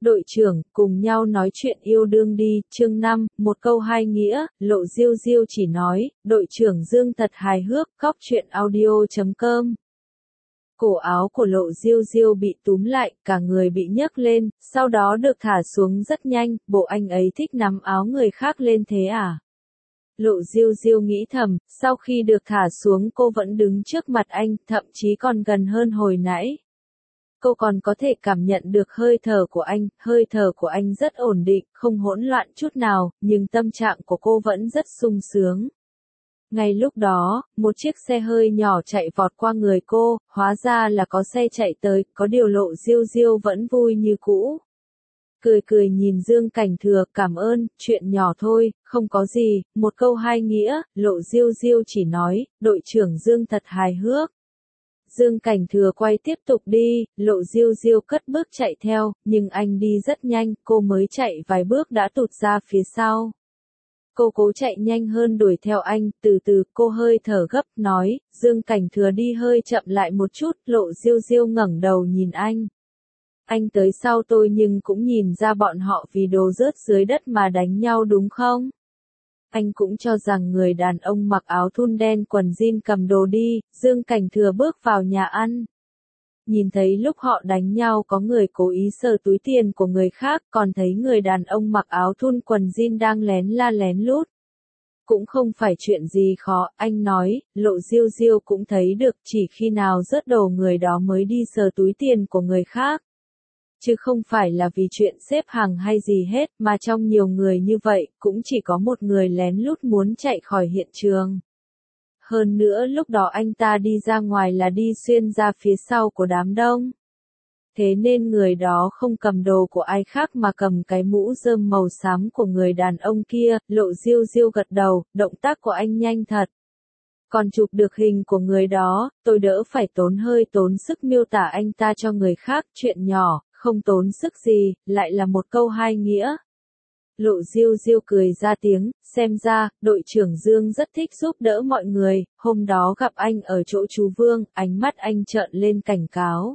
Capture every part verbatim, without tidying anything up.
Đội trưởng, cùng nhau nói chuyện yêu đương đi, chương năm, một câu hai nghĩa, Lộ Diêu Diêu chỉ nói, đội trưởng Dương thật hài hước, góc truyện audio chấm com. Cổ áo của Lộ Diêu Diêu bị túm lại, cả người bị nhấc lên, sau đó được thả xuống rất nhanh, bộ anh ấy thích nắm áo người khác lên thế à? Lộ Diêu Diêu nghĩ thầm, sau khi được thả xuống cô vẫn đứng trước mặt anh, thậm chí còn gần hơn hồi nãy. Cô còn có thể cảm nhận được hơi thở của anh, hơi thở của anh rất ổn định, không hỗn loạn chút nào, nhưng tâm trạng của cô vẫn rất sung sướng. Ngay lúc đó, một chiếc xe hơi nhỏ chạy vọt qua người cô, hóa ra là có xe chạy tới, có điều Lộ Diêu Diêu vẫn vui như cũ. Cười cười nhìn Dương Cảnh Thừa, cảm ơn, chuyện nhỏ thôi, không có gì, một câu hai nghĩa, Lộ Diêu Diêu chỉ nói, đội trưởng Dương thật hài hước. Dương Cảnh Thừa quay tiếp tục đi, Lộ Diêu Diêu cất bước chạy theo, nhưng anh đi rất nhanh, cô mới chạy vài bước đã tụt ra phía sau. Cô cố chạy nhanh hơn đuổi theo anh, từ từ, cô hơi thở gấp, nói, Dương Cảnh Thừa đi hơi chậm lại một chút, Lộ Diêu Diêu ngẩng đầu nhìn anh. Anh tới sau tôi nhưng cũng nhìn ra bọn họ vì đồ rớt dưới đất mà đánh nhau đúng không? Anh cũng cho rằng người đàn ông mặc áo thun đen quần jean cầm đồ đi, Dương Cảnh Thừa bước vào nhà ăn. Nhìn thấy lúc họ đánh nhau có người cố ý sờ túi tiền của người khác, còn thấy người đàn ông mặc áo thun quần jean đang lén la lén lút. Cũng không phải chuyện gì khó, anh nói, Lộ Diêu Diêu cũng thấy được, chỉ khi nào rớt đồ người đó mới đi sờ túi tiền của người khác. Chứ không phải là vì chuyện xếp hàng hay gì hết, mà trong nhiều người như vậy, cũng chỉ có một người lén lút muốn chạy khỏi hiện trường. Hơn nữa lúc đó anh ta đi ra ngoài là đi xuyên ra phía sau của đám đông. Thế nên người đó không cầm đồ của ai khác mà cầm cái mũ rơm màu xám của người đàn ông kia, Lộ Diêu Diêu gật đầu, động tác của anh nhanh thật. Còn chụp được hình của người đó, tôi đỡ phải tốn hơi tốn sức miêu tả anh ta cho người khác, chuyện nhỏ, không tốn sức gì, lại là một câu hai nghĩa. Lộ Diêu Diêu cười ra tiếng, xem ra, đội trưởng Dương rất thích giúp đỡ mọi người, hôm đó gặp anh ở chỗ chú Vương, ánh mắt anh trợn lên cảnh cáo.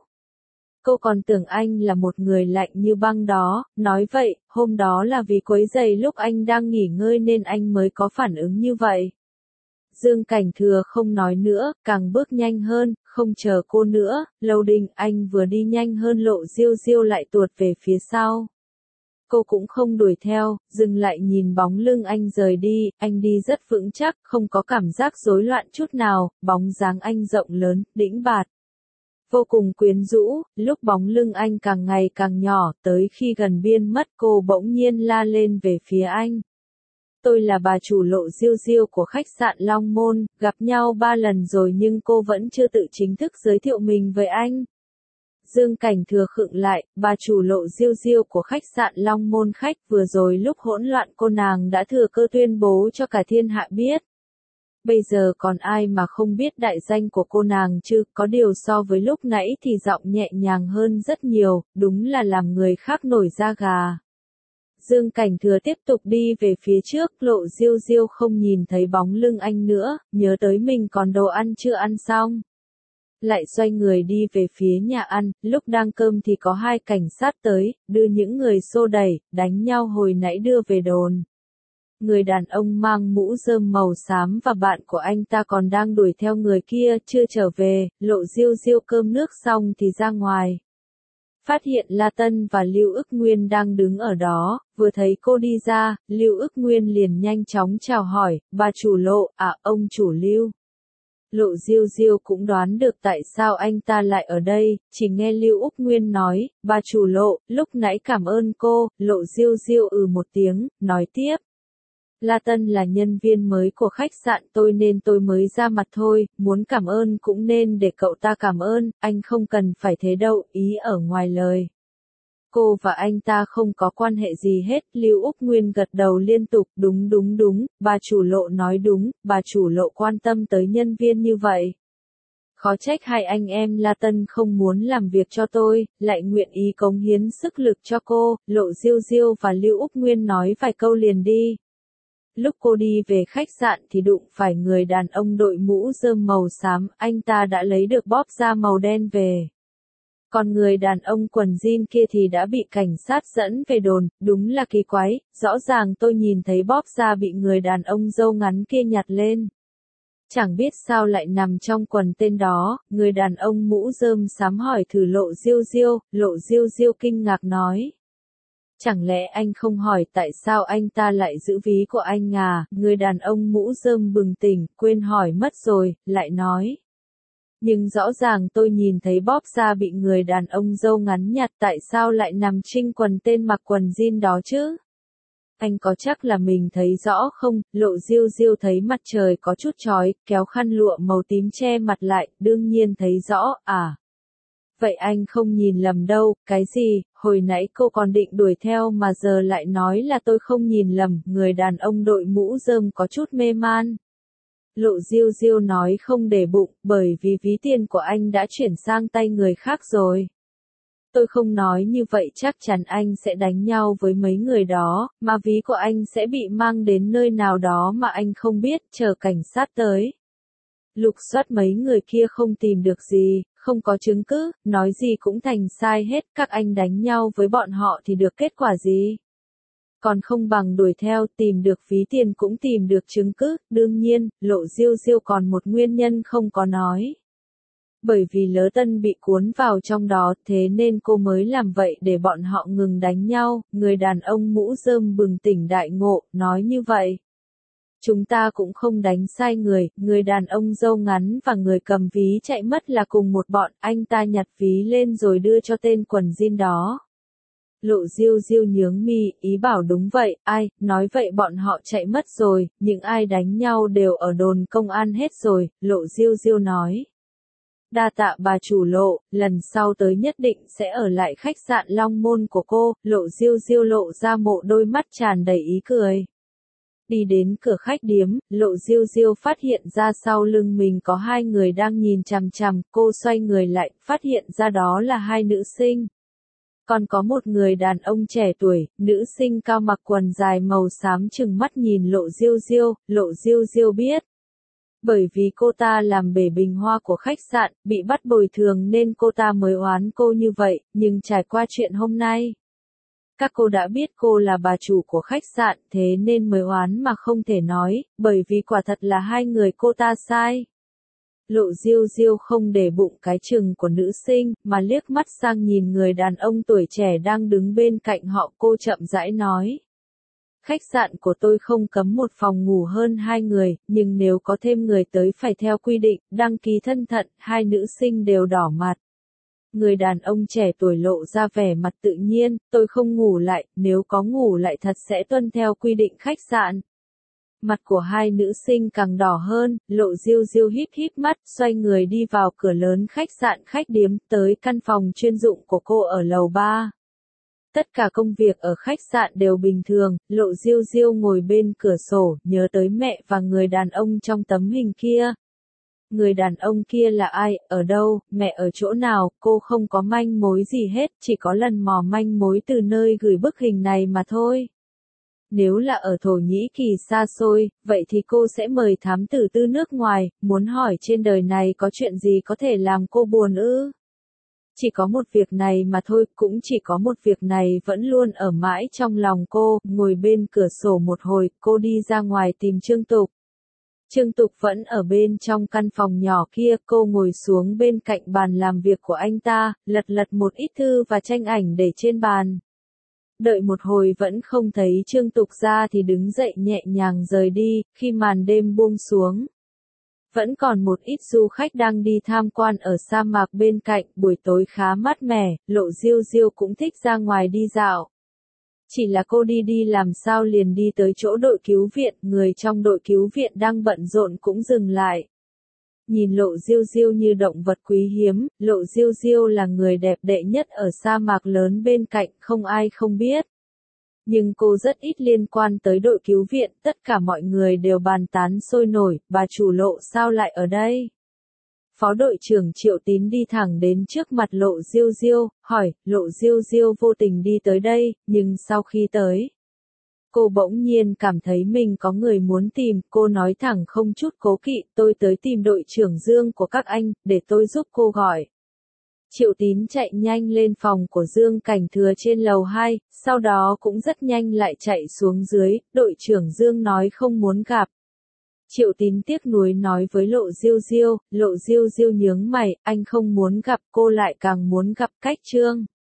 Cô còn tưởng anh là một người lạnh như băng đó, nói vậy, hôm đó là vì quấy rầy lúc anh đang nghỉ ngơi nên anh mới có phản ứng như vậy. Dương Cảnh Thừa không nói nữa, càng bước nhanh hơn, không chờ cô nữa, Lâu Đình anh vừa đi nhanh hơn Lộ Diêu Diêu lại tuột về phía sau. Cô cũng không đuổi theo, dừng lại nhìn bóng lưng anh rời đi, anh đi rất vững chắc, không có cảm giác rối loạn chút nào, bóng dáng anh rộng lớn, đĩnh bạt. Vô cùng quyến rũ, lúc bóng lưng anh càng ngày càng nhỏ, tới khi gần biên mất cô bỗng nhiên la lên về phía anh. Tôi là bà chủ Lộ Diêu Diêu của khách sạn Long Môn, gặp nhau ba lần rồi nhưng cô vẫn chưa tự chính thức giới thiệu mình với anh. Dương Cảnh Thừa khựng lại, bà chủ Lộ Diêu Diêu của khách sạn Long Môn khách vừa rồi lúc hỗn loạn cô nàng đã thừa cơ tuyên bố cho cả thiên hạ biết. Bây giờ còn ai mà không biết đại danh của cô nàng chứ, có điều so với lúc nãy thì giọng nhẹ nhàng hơn rất nhiều, đúng là làm người khác nổi da gà. Dương Cảnh Thừa tiếp tục đi về phía trước, Lộ Diêu Diêu không nhìn thấy bóng lưng anh nữa, nhớ tới mình còn đồ ăn chưa ăn xong. Lại xoay người đi về phía nhà ăn, lúc đang cơm thì có hai cảnh sát tới, đưa những người xô đẩy, đánh nhau hồi nãy đưa về đồn. Người đàn ông mang mũ rơm màu xám và bạn của anh ta còn đang đuổi theo người kia, chưa trở về, Lộ Diêu Diêu cơm nước xong thì ra ngoài. Phát hiện La Tân và Lưu Ức Nguyên đang đứng ở đó, vừa thấy cô đi ra, Lưu Ức Nguyên liền nhanh chóng chào hỏi, bà chủ Lộ, à ông chủ Lưu. Lộ Diêu Diêu cũng đoán được tại sao anh ta lại ở đây, chỉ nghe Lưu Ức Nguyên nói, bà chủ Lộ, lúc nãy cảm ơn cô, Lộ Diêu Diêu ừ một tiếng, nói tiếp. La Tân là nhân viên mới của khách sạn tôi nên tôi mới ra mặt thôi, muốn cảm ơn cũng nên để cậu ta cảm ơn, anh không cần phải thế đâu, ý ở ngoài lời. Cô và anh ta không có quan hệ gì hết, Lưu Úc Nguyên gật đầu liên tục, đúng đúng đúng, bà chủ Lộ nói đúng, bà chủ Lộ quan tâm tới nhân viên như vậy. Khó trách hai anh em La Tân không muốn làm việc cho tôi, lại nguyện ý cống hiến sức lực cho cô, Lộ Diêu Diêu và Lưu Úc Nguyên nói vài câu liền đi. Lúc cô đi về khách sạn thì đụng phải người đàn ông đội mũ rơm màu xám, anh ta đã lấy được bóp da màu đen về. Còn người đàn ông quần jean kia thì đã bị cảnh sát dẫn về đồn, đúng là kỳ quái, rõ ràng tôi nhìn thấy bóp da bị người đàn ông râu ngắn kia nhặt lên. Chẳng biết sao lại nằm trong quần tên đó, người đàn ông mũ rơm xám hỏi thử Lộ Diêu Diêu, Lộ Diêu Diêu kinh ngạc nói. Chẳng lẽ anh không hỏi tại sao anh ta lại giữ ví của anh à, người đàn ông mũ rơm bừng tỉnh, quên hỏi mất rồi, lại nói. Nhưng rõ ràng tôi nhìn thấy bóp da bị người đàn ông râu ngắn nhặt tại sao lại nằm trên quần tên mặc quần jean đó chứ? Anh có chắc là mình thấy rõ không? Lộ Diêu Diêu thấy mặt trời có chút chói, kéo khăn lụa màu tím che mặt lại, đương nhiên thấy rõ, à. Vậy anh không nhìn lầm đâu, cái gì, hồi nãy cô còn định đuổi theo mà giờ lại nói là tôi không nhìn lầm, người đàn ông đội mũ rơm có chút mê man. Lộ Diêu Diêu nói không để bụng, bởi vì ví tiền của anh đã chuyển sang tay người khác rồi. Tôi không nói như vậy chắc chắn anh sẽ đánh nhau với mấy người đó, mà ví của anh sẽ bị mang đến nơi nào đó mà anh không biết, chờ cảnh sát tới. Lục soát mấy người kia không tìm được gì, không có chứng cứ, nói gì cũng thành sai hết, các anh đánh nhau với bọn họ thì được kết quả gì? Còn không bằng đuổi theo, tìm được ví tiền cũng tìm được chứng cứ, đương nhiên, Lộ Diêu Diêu còn một nguyên nhân không có nói. Bởi vì Lỡ Tân bị cuốn vào trong đó, thế nên cô mới làm vậy để bọn họ ngừng đánh nhau, người đàn ông mũ rơm bừng tỉnh đại ngộ, nói như vậy. Chúng ta cũng không đánh sai người, người đàn ông râu ngắn và người cầm ví chạy mất là cùng một bọn, anh ta nhặt ví lên rồi đưa cho tên quần jean đó. Lộ Diêu Diêu nhướng mi, ý bảo đúng vậy, ai, nói vậy bọn họ chạy mất rồi, những ai đánh nhau đều ở đồn công an hết rồi, Lộ Diêu Diêu nói. Đa tạ bà chủ Lộ, lần sau tới nhất định sẽ ở lại khách sạn Long Môn của cô, Lộ Diêu Diêu lộ ra một đôi mắt tràn đầy ý cười. Đi đến cửa khách điếm, Lộ Diêu Diêu phát hiện ra sau lưng mình có hai người đang nhìn chằm chằm, cô xoay người lại, phát hiện ra đó là hai nữ sinh. Còn có một người đàn ông trẻ tuổi, nữ sinh cao mặc quần dài màu xám trừng mắt nhìn Lộ Diêu Diêu, Lộ Diêu Diêu biết. Bởi vì cô ta làm bể bình hoa của khách sạn, bị bắt bồi thường nên cô ta mới oán cô như vậy, nhưng trải qua chuyện hôm nay. Các cô đã biết cô là bà chủ của khách sạn, thế nên mới oán mà không thể nói, bởi vì quả thật là hai người cô ta sai. Lộ Diêu Diêu không để bụng cái chừng của nữ sinh, mà liếc mắt sang nhìn người đàn ông tuổi trẻ đang đứng bên cạnh họ, cô chậm rãi nói. Khách sạn của tôi không cấm một phòng ngủ hơn hai người, nhưng nếu có thêm người tới phải theo quy định, đăng ký thân thận, hai nữ sinh đều đỏ mặt. Người đàn ông trẻ tuổi lộ ra vẻ mặt tự nhiên, tôi không ngủ lại, nếu có ngủ lại thật sẽ tuân theo quy định khách sạn. Mặt của hai nữ sinh càng đỏ hơn, Lộ Diêu Diêu híp híp mắt, xoay người đi vào cửa lớn khách sạn khách điếm, tới căn phòng chuyên dụng của cô ở lầu ba. Tất cả công việc ở khách sạn đều bình thường, Lộ Diêu Diêu ngồi bên cửa sổ, nhớ tới mẹ và người đàn ông trong tấm hình kia. Người đàn ông kia là ai, ở đâu, mẹ ở chỗ nào, cô không có manh mối gì hết, chỉ có lần mò manh mối từ nơi gửi bức hình này mà thôi. Nếu là ở Thổ Nhĩ Kỳ xa xôi, vậy thì cô sẽ mời thám tử tư nước ngoài, muốn hỏi trên đời này có chuyện gì có thể làm cô buồn ư? Chỉ có một việc này mà thôi, cũng chỉ có một việc này vẫn luôn ở mãi trong lòng cô, ngồi bên cửa sổ một hồi, cô đi ra ngoài tìm Trương Tục. Trương Tục vẫn ở bên trong căn phòng nhỏ kia, cô ngồi xuống bên cạnh bàn làm việc của anh ta, lật lật một ít thư và tranh ảnh để trên bàn. Đợi một hồi vẫn không thấy Trương Tục ra thì đứng dậy nhẹ nhàng rời đi, khi màn đêm buông xuống. Vẫn còn một ít du khách đang đi tham quan ở sa mạc bên cạnh, buổi tối khá mát mẻ, Lộ Diêu Diêu cũng thích ra ngoài đi dạo. Chỉ là cô đi đi làm sao liền đi tới chỗ đội cứu viện, người trong đội cứu viện đang bận rộn cũng dừng lại. Nhìn Lộ Diêu Diêu như động vật quý hiếm, Lộ Diêu Diêu là người đẹp đẽ nhất ở sa mạc lớn bên cạnh, không ai không biết. Nhưng cô rất ít liên quan tới đội cứu viện, tất cả mọi người đều bàn tán sôi nổi, bà chủ Lộ sao lại ở đây? Phó đội trưởng Triệu Tín đi thẳng đến trước mặt Lộ Diêu Diêu, hỏi, Lộ Diêu Diêu vô tình đi tới đây, nhưng sau khi tới, cô bỗng nhiên cảm thấy mình có người muốn tìm, cô nói thẳng không chút cố kỵ, tôi tới tìm đội trưởng Dương của các anh, để tôi giúp cô gọi. Triệu Tín chạy nhanh lên phòng của Dương Cảnh Thừa trên lầu hai, sau đó cũng rất nhanh lại chạy xuống dưới, đội trưởng Dương nói không muốn gặp. Triệu Tín tiếc nuối nói với Lộ Diêu Diêu, Lộ Diêu Diêu nhướng mày, anh không muốn gặp cô lại càng muốn gặp Cách Trương.